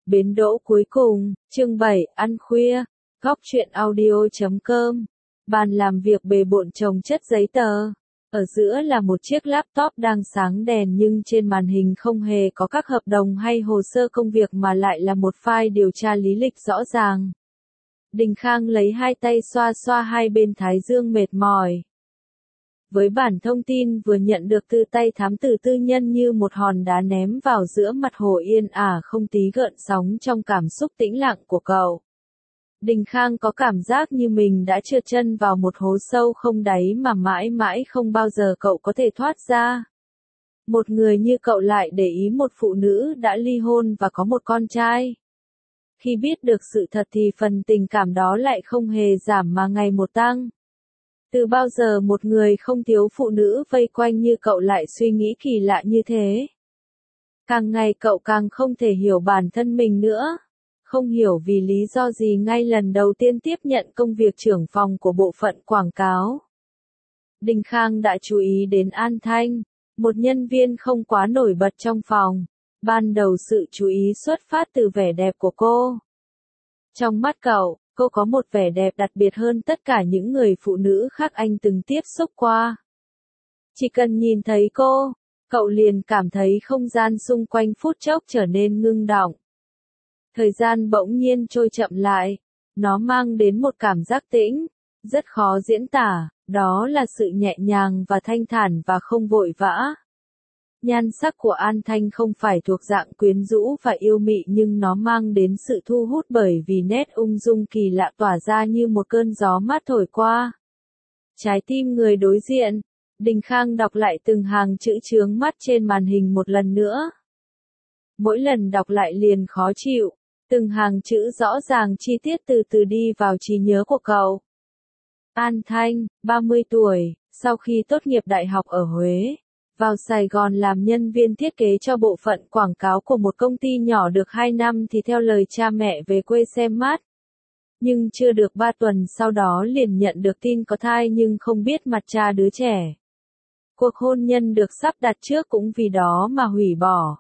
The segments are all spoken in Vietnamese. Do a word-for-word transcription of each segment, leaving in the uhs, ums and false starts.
Bến đỗ cuối cùng, chương bảy, ăn khuya, góc truyện audio chấm com. Bàn làm việc bề bộn chồng chất giấy tờ. Ở giữa là một chiếc laptop đang sáng đèn nhưng trên màn hình không hề có các hợp đồng hay hồ sơ công việc mà lại là một file điều tra lý lịch rõ ràng. Đình Khang lấy hai tay xoa xoa hai bên thái dương mệt mỏi. Với bản thông tin vừa nhận được từ tay thám tử tư nhân như một hòn đá ném vào giữa mặt hồ yên ả không tí gợn sóng trong cảm xúc tĩnh lặng của cậu. Đình Khang có cảm giác như mình đã trượt chân vào một hố sâu không đáy mà mãi mãi không bao giờ cậu có thể thoát ra. Một người như cậu lại để ý một phụ nữ đã ly hôn và có một con trai. Khi biết được sự thật thì phần tình cảm đó lại không hề giảm mà ngày một tăng. Từ bao giờ một người không thiếu phụ nữ vây quanh như cậu lại suy nghĩ kỳ lạ như thế? Càng ngày cậu càng không thể hiểu bản thân mình nữa. Không hiểu vì lý do gì ngay lần đầu tiên tiếp nhận công việc trưởng phòng của bộ phận quảng cáo. Đình Khang đã chú ý đến An Thanh, một nhân viên không quá nổi bật trong phòng. Ban đầu sự chú ý xuất phát từ vẻ đẹp của cô. Trong mắt cậu, cô có một vẻ đẹp đặc biệt hơn tất cả những người phụ nữ khác anh từng tiếp xúc qua. Chỉ cần nhìn thấy cô, cậu liền cảm thấy không gian xung quanh phút chốc trở nên ngưng đọng. Thời gian bỗng nhiên trôi chậm lại, nó mang đến một cảm giác tĩnh, rất khó diễn tả, đó là sự nhẹ nhàng và thanh thản và không vội vã. Nhan sắc của An Thanh không phải thuộc dạng quyến rũ và yêu mị nhưng nó mang đến sự thu hút bởi vì nét ung dung kỳ lạ tỏa ra như một cơn gió mát thổi qua. Trái tim người đối diện, Đình Khang đọc lại từng hàng chữ chướng mắt trên màn hình một lần nữa. Mỗi lần đọc lại liền khó chịu, từng hàng chữ rõ ràng chi tiết từ từ đi vào trí nhớ của cậu. An Thanh, ba mươi tuổi, sau khi tốt nghiệp đại học ở Huế. Vào Sài Gòn làm nhân viên thiết kế cho bộ phận quảng cáo của một công ty nhỏ được hai năm thì theo lời cha mẹ về quê xem mát. Nhưng chưa được ba tuần sau đó liền nhận được tin có thai nhưng không biết mặt cha đứa trẻ. Cuộc hôn nhân được sắp đặt trước cũng vì đó mà hủy bỏ.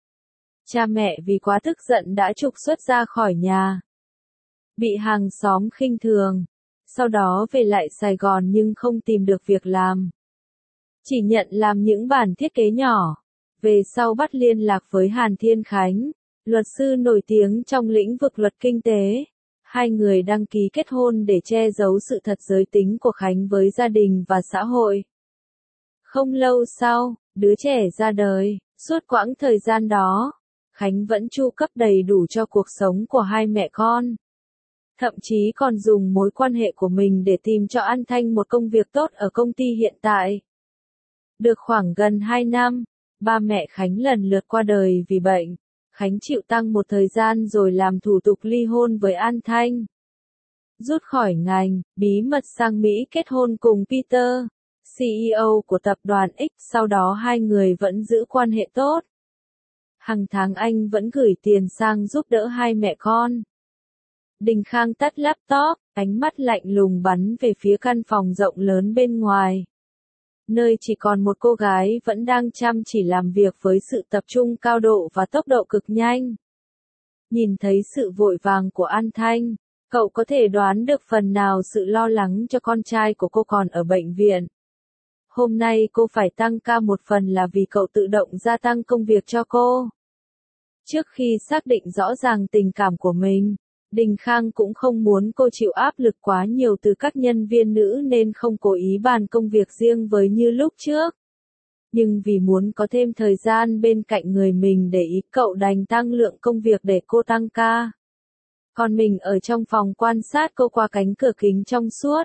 Cha mẹ vì quá tức giận đã trục xuất ra khỏi nhà. Bị hàng xóm khinh thường. Sau đó về lại Sài Gòn nhưng không tìm được việc làm. Chỉ nhận làm những bản thiết kế nhỏ. Về sau bắt liên lạc với Hàn Thiên Khánh, luật sư nổi tiếng trong lĩnh vực luật kinh tế. Hai người đăng ký kết hôn để che giấu sự thật giới tính của Khánh với gia đình và xã hội. Không lâu sau, đứa trẻ ra đời. Suốt quãng thời gian đó, Khánh vẫn chu cấp đầy đủ cho cuộc sống của hai mẹ con. Thậm chí còn dùng mối quan hệ của mình để tìm cho An Thanh một công việc tốt ở công ty hiện tại. Được khoảng gần hai năm, ba mẹ Khánh lần lượt qua đời vì bệnh. Khánh chịu tăng một thời gian rồi làm thủ tục ly hôn với An Thanh. Rút khỏi ngành, bí mật sang Mỹ kết hôn cùng Peter, xê e ô của tập đoàn X, sau đó hai người vẫn giữ quan hệ tốt. Hàng tháng anh vẫn gửi tiền sang giúp đỡ hai mẹ con. Đình Khang tắt laptop, ánh mắt lạnh lùng bắn về phía căn phòng rộng lớn bên ngoài. Nơi chỉ còn một cô gái vẫn đang chăm chỉ làm việc với sự tập trung cao độ và tốc độ cực nhanh. Nhìn thấy sự vội vàng của An Thanh, cậu có thể đoán được phần nào sự lo lắng cho con trai của cô còn ở bệnh viện. Hôm nay cô phải tăng ca một phần là vì cậu tự động gia tăng công việc cho cô. Trước khi xác định rõ ràng tình cảm của mình, Đình Khang cũng không muốn cô chịu áp lực quá nhiều từ các nhân viên nữ nên không cố ý bàn công việc riêng với như lúc trước. Nhưng vì muốn có thêm thời gian bên cạnh người mình để ý cậu đành tăng lượng công việc để cô tăng ca. Còn mình ở trong phòng quan sát cô qua cánh cửa kính trong suốt.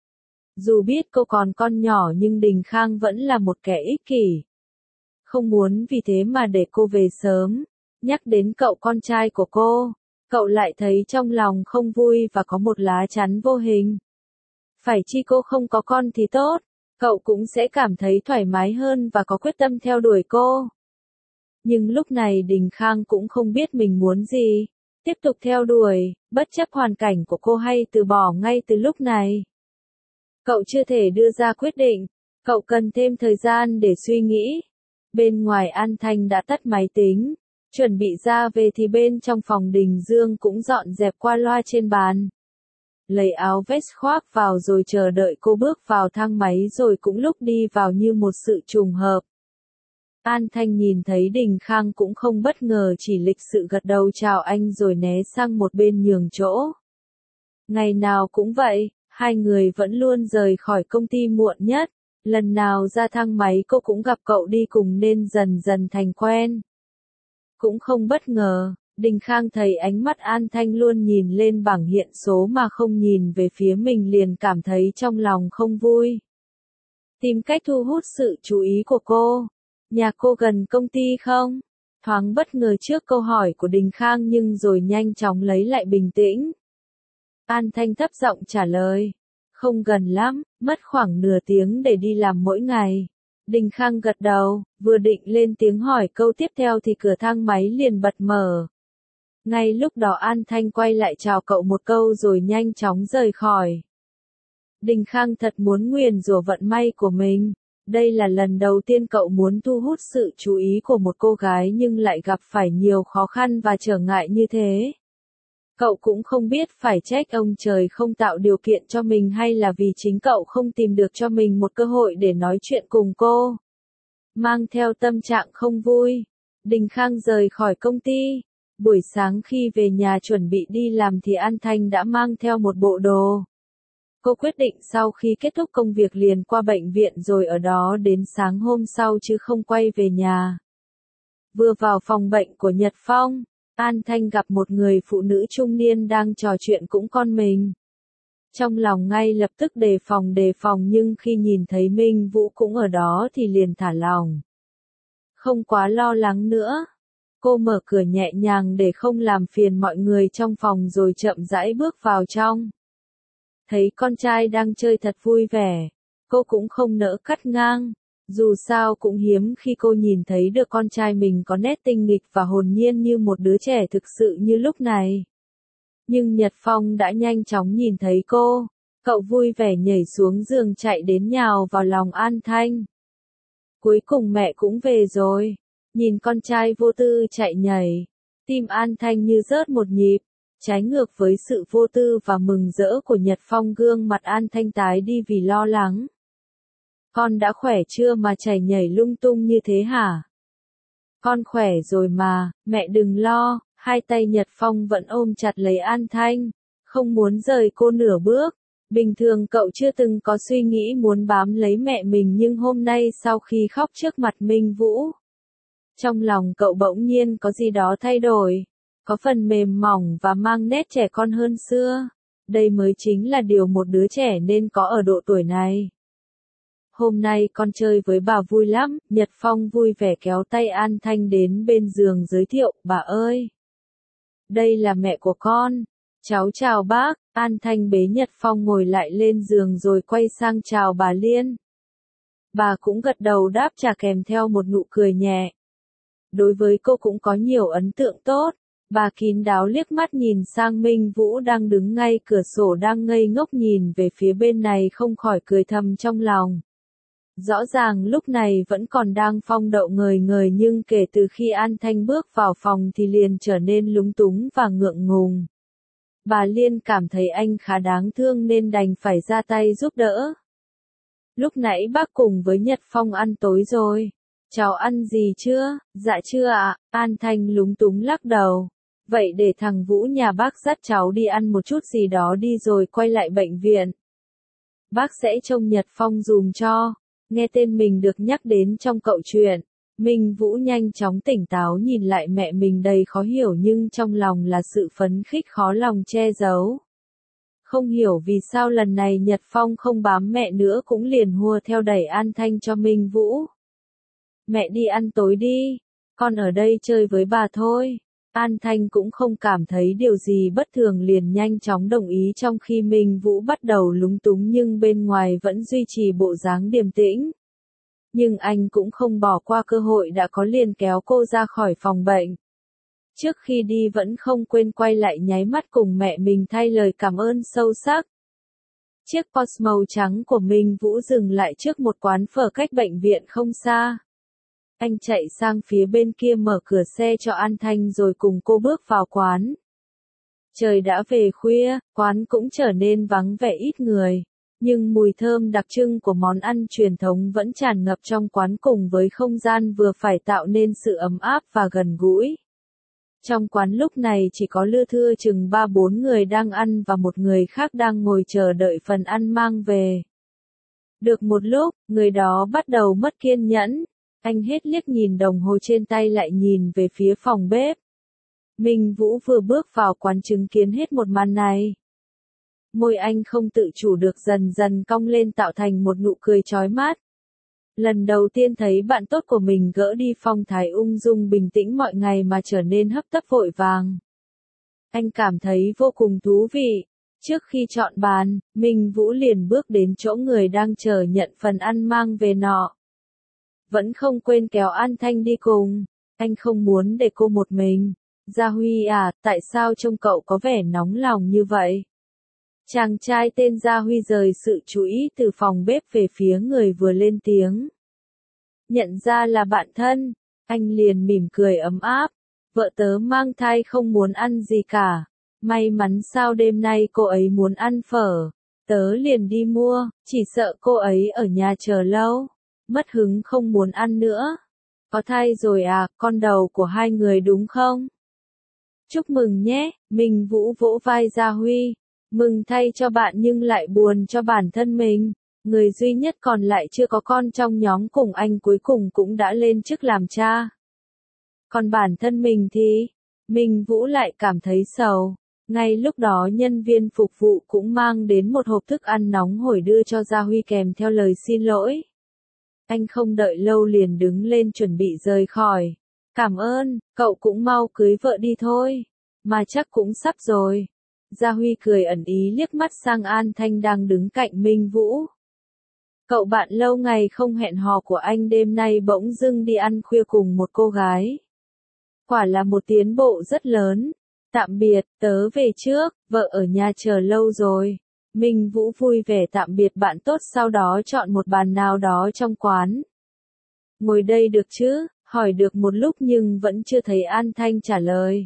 Dù biết cô còn con nhỏ nhưng Đình Khang vẫn là một kẻ ích kỷ. Không muốn vì thế mà để cô về sớm. Nhắc đến cậu con trai của cô, cậu lại thấy trong lòng không vui và có một lá chắn vô hình. Phải chi cô không có con thì tốt, cậu cũng sẽ cảm thấy thoải mái hơn và có quyết tâm theo đuổi cô. Nhưng lúc này Đình Khang cũng không biết mình muốn gì, tiếp tục theo đuổi, bất chấp hoàn cảnh của cô hay từ bỏ ngay từ lúc này. Cậu chưa thể đưa ra quyết định, cậu cần thêm thời gian để suy nghĩ. Bên ngoài An Thanh đã tắt máy tính. Chuẩn bị ra về thì bên trong phòng Đình Dương cũng dọn dẹp qua loa trên bàn. Lấy áo vest khoác vào rồi chờ đợi cô bước vào thang máy rồi cũng lúc đi vào như một sự trùng hợp. An Thanh nhìn thấy Đình Khang cũng không bất ngờ, chỉ lịch sự gật đầu chào anh rồi né sang một bên nhường chỗ. Ngày nào cũng vậy, hai người vẫn luôn rời khỏi công ty muộn nhất. Lần nào ra thang máy cô cũng gặp cậu đi cùng nên dần dần thành quen. Cũng không bất ngờ, Đình Khang thấy ánh mắt An Thanh luôn nhìn lên bảng hiện số mà không nhìn về phía mình liền cảm thấy trong lòng không vui. Tìm cách thu hút sự chú ý của cô. Nhà cô gần công ty không? Thoáng bất ngờ trước câu hỏi của Đình Khang nhưng rồi nhanh chóng lấy lại bình tĩnh. An Thanh thấp giọng trả lời. Không gần lắm, mất khoảng nửa tiếng để đi làm mỗi ngày. Đình Khang gật đầu, vừa định lên tiếng hỏi câu tiếp theo thì cửa thang máy liền bật mở. Ngay lúc đó An Thanh quay lại chào cậu một câu rồi nhanh chóng rời khỏi. Đình Khang thật muốn nguyền rủa vận may của mình. Đây là lần đầu tiên cậu muốn thu hút sự chú ý của một cô gái nhưng lại gặp phải nhiều khó khăn và trở ngại như thế. Cậu cũng không biết phải trách ông trời không tạo điều kiện cho mình hay là vì chính cậu không tìm được cho mình một cơ hội để nói chuyện cùng cô. Mang theo tâm trạng không vui, Đình Khang rời khỏi công ty. Buổi sáng khi về nhà chuẩn bị đi làm thì An Thanh đã mang theo một bộ đồ. Cô quyết định sau khi kết thúc công việc liền qua bệnh viện rồi ở đó đến sáng hôm sau chứ không quay về nhà. Vừa vào phòng bệnh của Nhật Phong, An Thanh gặp một người phụ nữ trung niên đang trò chuyện cũng con mình. Trong lòng ngay lập tức đề phòng đề phòng nhưng khi nhìn thấy Minh Vũ cũng ở đó thì liền thả lòng. Không quá lo lắng nữa. Cô mở cửa nhẹ nhàng để không làm phiền mọi người trong phòng rồi chậm rãi bước vào trong. Thấy con trai đang chơi thật vui vẻ, cô cũng không nỡ cắt ngang. Dù sao cũng hiếm khi cô nhìn thấy được con trai mình có nét tinh nghịch và hồn nhiên như một đứa trẻ thực sự như lúc này. Nhưng Nhật Phong đã nhanh chóng nhìn thấy cô, cậu vui vẻ nhảy xuống giường chạy đến nhào vào lòng An Thanh. Cuối cùng mẹ cũng về rồi, nhìn con trai vô tư chạy nhảy, tim An Thanh như rớt một nhịp. Trái ngược với sự vô tư và mừng rỡ của Nhật Phong, gương mặt An Thanh tái đi vì lo lắng. Con đã khỏe chưa mà chạy nhảy lung tung như thế hả? Con khỏe rồi mà, mẹ đừng lo. Hai tay Nhật Phong vẫn ôm chặt lấy An Thanh, không muốn rời cô nửa bước. Bình thường cậu chưa từng có suy nghĩ muốn bám lấy mẹ mình nhưng hôm nay sau khi khóc trước mặt Minh Vũ, trong lòng cậu bỗng nhiên có gì đó thay đổi. Có phần mềm mỏng và mang nét trẻ con hơn xưa. Đây mới chính là điều một đứa trẻ nên có ở độ tuổi này. Hôm nay con chơi với bà vui lắm, Nhật Phong vui vẻ kéo tay An Thanh đến bên giường giới thiệu, bà ơi. Đây là mẹ của con. Cháu chào bác. An Thanh bế Nhật Phong ngồi lại lên giường rồi quay sang chào bà Liên. Bà cũng gật đầu đáp trả kèm theo một nụ cười nhẹ. Đối với cô cũng có nhiều ấn tượng tốt. Bà kín đáo liếc mắt nhìn sang Minh Vũ đang đứng ngay cửa sổ đang ngây ngốc nhìn về phía bên này không khỏi cười thầm trong lòng. Rõ ràng lúc này vẫn còn đang phong đậu ngời ngời nhưng kể từ khi An Thanh bước vào phòng thì liền trở nên lúng túng và ngượng ngùng. Bà Liên cảm thấy anh khá đáng thương nên đành phải ra tay giúp đỡ. Lúc nãy bác cùng với Nhật Phong ăn tối rồi. Cháu ăn gì chưa? Dạ chưa ạ. An Thanh lúng túng lắc đầu. Vậy để thằng Vũ nhà bác dắt cháu đi ăn một chút gì đó đi rồi quay lại bệnh viện. Bác sẽ trông Nhật Phong dùm cho. Nghe tên mình được nhắc đến trong cậu chuyện, Minh Vũ nhanh chóng tỉnh táo nhìn lại mẹ mình đầy khó hiểu nhưng trong lòng là sự phấn khích khó lòng che giấu. Không hiểu vì sao lần này Nhật Phong không bám mẹ nữa cũng liền hùa theo đẩy An Thanh cho Minh Vũ. Mẹ đi ăn tối đi, con ở đây chơi với bà thôi. An Thanh cũng không cảm thấy điều gì bất thường liền nhanh chóng đồng ý trong khi Minh Vũ bắt đầu lúng túng nhưng bên ngoài vẫn duy trì bộ dáng điềm tĩnh. Nhưng anh cũng không bỏ qua cơ hội đã có liền kéo cô ra khỏi phòng bệnh. Trước khi đi vẫn không quên quay lại nháy mắt cùng mẹ mình thay lời cảm ơn sâu sắc. Chiếc Porsche màu trắng của Minh Vũ dừng lại trước một quán phở cách bệnh viện không xa. Anh chạy sang phía bên kia mở cửa xe cho An Thanh rồi cùng cô bước vào quán. Trời đã về khuya, quán cũng trở nên vắng vẻ ít người. Nhưng mùi thơm đặc trưng của món ăn truyền thống vẫn tràn ngập trong quán cùng với không gian vừa phải tạo nên sự ấm áp và gần gũi. Trong quán lúc này chỉ có lưa thưa chừng ba bốn người đang ăn và một người khác đang ngồi chờ đợi phần ăn mang về. Được một lúc, người đó bắt đầu mất kiên nhẫn. Anh hết liếc nhìn đồng hồ trên tay lại nhìn về phía phòng bếp. Minh Vũ vừa bước vào quán chứng kiến hết một màn này. Môi anh không tự chủ được dần dần cong lên tạo thành một nụ cười chói mắt. Lần đầu tiên thấy bạn tốt của mình gỡ đi phong thái ung dung bình tĩnh mọi ngày mà trở nên hấp tấp vội vàng. Anh cảm thấy vô cùng thú vị. Trước khi chọn bàn, Minh Vũ liền bước đến chỗ người đang chờ nhận phần ăn mang về nọ. Vẫn không quên kéo An Thanh đi cùng. Anh không muốn để cô một mình. Gia Huy à, tại sao trông cậu có vẻ nóng lòng như vậy? Chàng trai tên Gia Huy rời sự chú ý từ phòng bếp về phía người vừa lên tiếng. Nhận ra là bạn thân, anh liền mỉm cười ấm áp. Vợ tớ mang thai không muốn ăn gì cả. May mắn sao đêm nay cô ấy muốn ăn phở. Tớ liền đi mua, chỉ sợ cô ấy ở nhà chờ lâu. Mất hứng không muốn ăn nữa. Có thai rồi à, con đầu của hai người đúng không? Chúc mừng nhé, Minh Vũ vỗ vai Gia Huy. Mừng thay cho bạn nhưng lại buồn cho bản thân mình. Người duy nhất còn lại chưa có con trong nhóm cùng anh cuối cùng cũng đã lên chức làm cha. Còn bản thân mình thì, Minh Vũ lại cảm thấy sầu. Ngay lúc đó nhân viên phục vụ cũng mang đến một hộp thức ăn nóng hổi đưa cho Gia Huy kèm theo lời xin lỗi. Anh không đợi lâu liền đứng lên chuẩn bị rời khỏi. Cảm ơn, cậu cũng mau cưới vợ đi thôi. Mà chắc cũng sắp rồi. Gia Huy cười ẩn ý liếc mắt sang An Thanh đang đứng cạnh Minh Vũ. Cậu bạn lâu ngày không hẹn hò của anh đêm nay bỗng dưng đi ăn khuya cùng một cô gái. Quả là một tiến bộ rất lớn. Tạm biệt, tớ về trước, vợ ở nhà chờ lâu rồi. Minh Vũ vui vẻ tạm biệt bạn tốt sau đó chọn một bàn nào đó trong quán. Ngồi đây được chứ, hỏi được một lúc nhưng vẫn chưa thấy An Thanh trả lời.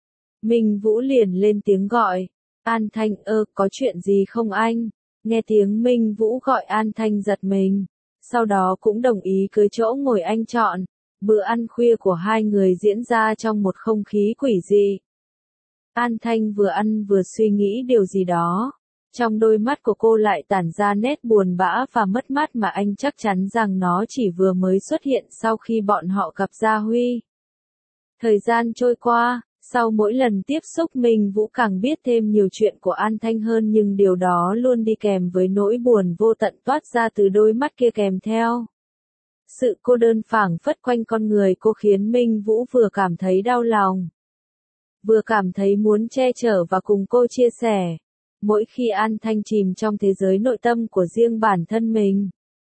Minh Vũ liền lên tiếng gọi. An Thanh ơ, có chuyện gì không anh? Nghe tiếng Minh Vũ gọi An Thanh giật mình. Sau đó cũng đồng ý cưới chỗ ngồi anh chọn. Bữa ăn khuya của hai người diễn ra trong một không khí quỷ dị. An Thanh vừa ăn vừa suy nghĩ điều gì đó. Trong đôi mắt của cô lại tản ra nét buồn bã và mất mát mà anh chắc chắn rằng nó chỉ vừa mới xuất hiện sau khi bọn họ gặp Gia Huy. Thời gian trôi qua, sau mỗi lần tiếp xúc Minh Vũ càng biết thêm nhiều chuyện của An Thanh hơn nhưng điều đó luôn đi kèm với nỗi buồn vô tận toát ra từ đôi mắt kia kèm theo. Sự cô đơn phảng phất quanh con người cô khiến Minh Vũ vừa cảm thấy đau lòng, vừa cảm thấy muốn che chở và cùng cô chia sẻ. Mỗi khi An Thanh chìm trong thế giới nội tâm của riêng bản thân mình,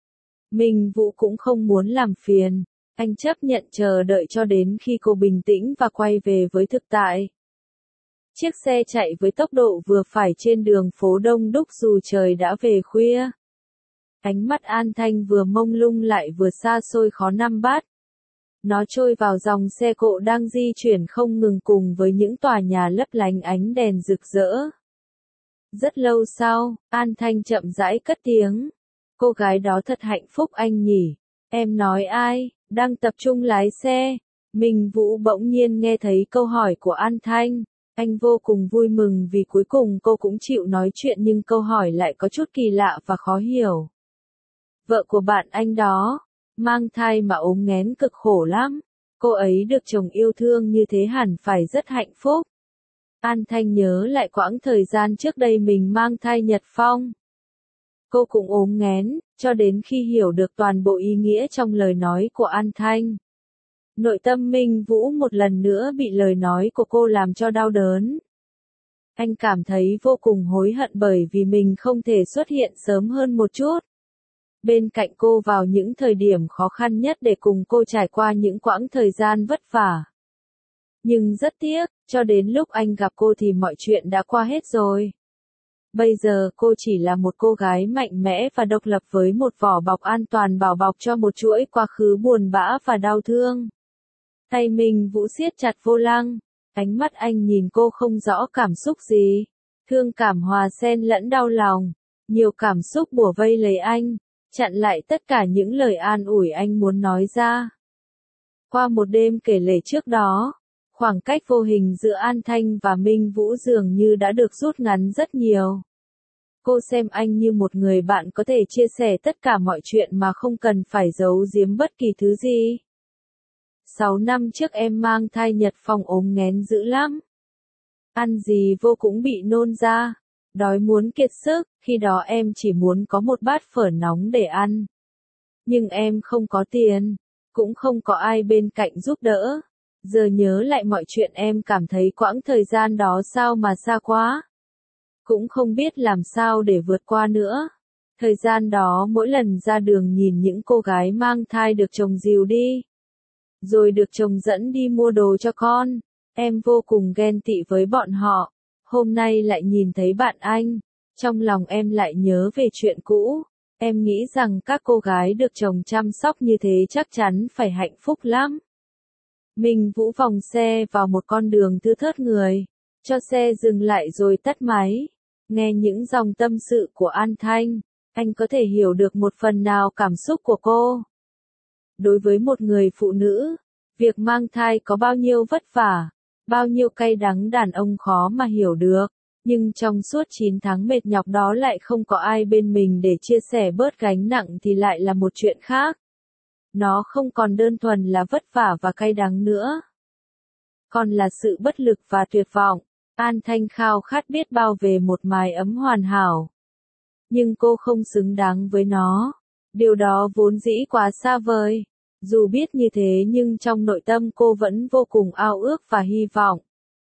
Minh Vũ cũng không muốn làm phiền. Anh chấp nhận chờ đợi cho đến khi cô bình tĩnh và quay về với thực tại. Chiếc xe chạy với tốc độ vừa phải trên đường phố đông đúc dù trời đã về khuya. Ánh mắt An Thanh vừa mông lung lại vừa xa xôi khó nắm bắt. Nó trôi vào dòng xe cộ đang di chuyển không ngừng cùng với những tòa nhà lấp lánh ánh đèn rực rỡ. Rất lâu sau, An Thanh chậm rãi cất tiếng. Cô gái đó thật hạnh phúc anh nhỉ. Em nói ai? Đang tập trung lái xe. Minh Vũ bỗng nhiên nghe thấy câu hỏi của An Thanh. Anh vô cùng vui mừng vì cuối cùng cô cũng chịu nói chuyện nhưng câu hỏi lại có chút kỳ lạ và khó hiểu. Vợ của bạn anh đó, mang thai mà ốm nghén cực khổ lắm. Cô ấy được chồng yêu thương như thế hẳn phải rất hạnh phúc. An Thanh nhớ lại quãng thời gian trước đây mình mang thai Nhật Phong. Cô cũng ốm nghén, cho đến khi hiểu được toàn bộ ý nghĩa trong lời nói của An Thanh. Nội tâm Minh Vũ một lần nữa bị lời nói của cô làm cho đau đớn. Anh cảm thấy vô cùng hối hận bởi vì mình không thể xuất hiện sớm hơn một chút. Bên cạnh cô vào những thời điểm khó khăn nhất để cùng cô trải qua những quãng thời gian vất vả. Nhưng rất tiếc, cho đến lúc anh gặp cô thì mọi chuyện đã qua hết rồi. Bây giờ cô chỉ là một cô gái mạnh mẽ và độc lập với một vỏ bọc an toàn bảo bọc cho một chuỗi quá khứ buồn bã và đau thương. Tay Minh Vũ siết chặt vô lăng, ánh mắt anh nhìn cô không rõ cảm xúc gì. Thương cảm hòa xen lẫn đau lòng, nhiều cảm xúc bủa vây lấy anh, chặn lại tất cả những lời an ủi anh muốn nói ra. Qua một đêm kể lể trước đó, khoảng cách vô hình giữa An Thanh và Minh Vũ dường như đã được rút ngắn rất nhiều. Cô xem anh như một người bạn có thể chia sẻ tất cả mọi chuyện mà không cần phải giấu giếm bất kỳ thứ gì. Sáu năm trước em mang thai Nhật Phong ốm nghén dữ lắm. Ăn gì vô cũng bị nôn ra, đói muốn kiệt sức, khi đó em chỉ muốn có một bát phở nóng để ăn. Nhưng em không có tiền, cũng không có ai bên cạnh giúp đỡ. Giờ nhớ lại mọi chuyện em cảm thấy quãng thời gian đó sao mà xa quá. Cũng không biết làm sao để vượt qua nữa. Thời gian đó mỗi lần ra đường nhìn những cô gái mang thai được chồng dìu đi. Rồi được chồng dẫn đi mua đồ cho con. Em vô cùng ghen tị với bọn họ. Hôm nay lại nhìn thấy bạn anh. Trong lòng em lại nhớ về chuyện cũ. Em nghĩ rằng các cô gái được chồng chăm sóc như thế chắc chắn phải hạnh phúc lắm. Minh Vũ vòng xe vào một con đường thưa thớt người. Cho xe dừng lại rồi tắt máy. Nghe những dòng tâm sự của An Thanh, anh có thể hiểu được một phần nào cảm xúc của cô. Đối với một người phụ nữ, việc mang thai có bao nhiêu vất vả, bao nhiêu cay đắng đàn ông khó mà hiểu được. Nhưng trong suốt chín tháng mệt nhọc đó lại không có ai bên mình để chia sẻ bớt gánh nặng thì lại là một chuyện khác. Nó không còn đơn thuần là vất vả và cay đắng nữa. Còn là sự bất lực và tuyệt vọng. An Thanh khao khát biết bao về một mái ấm hoàn hảo. Nhưng cô không xứng đáng với nó. Điều đó vốn dĩ quá xa vời. Dù biết như thế nhưng trong nội tâm cô vẫn vô cùng ao ước và hy vọng.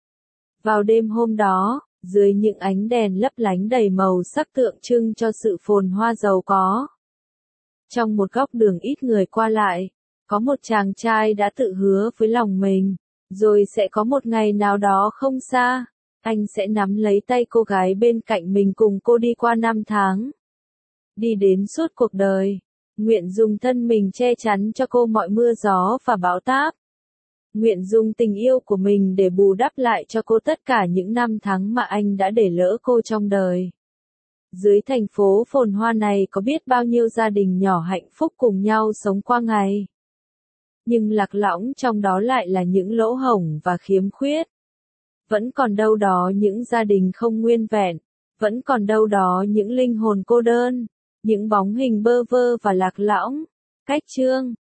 Vào đêm hôm đó, dưới những ánh đèn lấp lánh đầy màu sắc tượng trưng cho sự phồn hoa giàu có. Trong một góc đường ít người qua lại, có một chàng trai đã tự hứa với lòng mình, rồi sẽ có một ngày nào đó không xa, anh sẽ nắm lấy tay cô gái bên cạnh mình cùng cô đi qua năm tháng. Đi đến suốt cuộc đời, nguyện dùng thân mình che chắn cho cô mọi mưa gió và bão táp. Nguyện dùng tình yêu của mình để bù đắp lại cho cô tất cả những năm tháng mà anh đã để lỡ cô trong đời. Dưới thành phố phồn hoa này có biết bao nhiêu gia đình nhỏ hạnh phúc cùng nhau sống qua ngày. Nhưng lạc lõng trong đó lại là những lỗ hổng và khiếm khuyết. Vẫn còn đâu đó những gia đình không nguyên vẹn, vẫn còn đâu đó những linh hồn cô đơn, những bóng hình bơ vơ và lạc lõng. Cách chương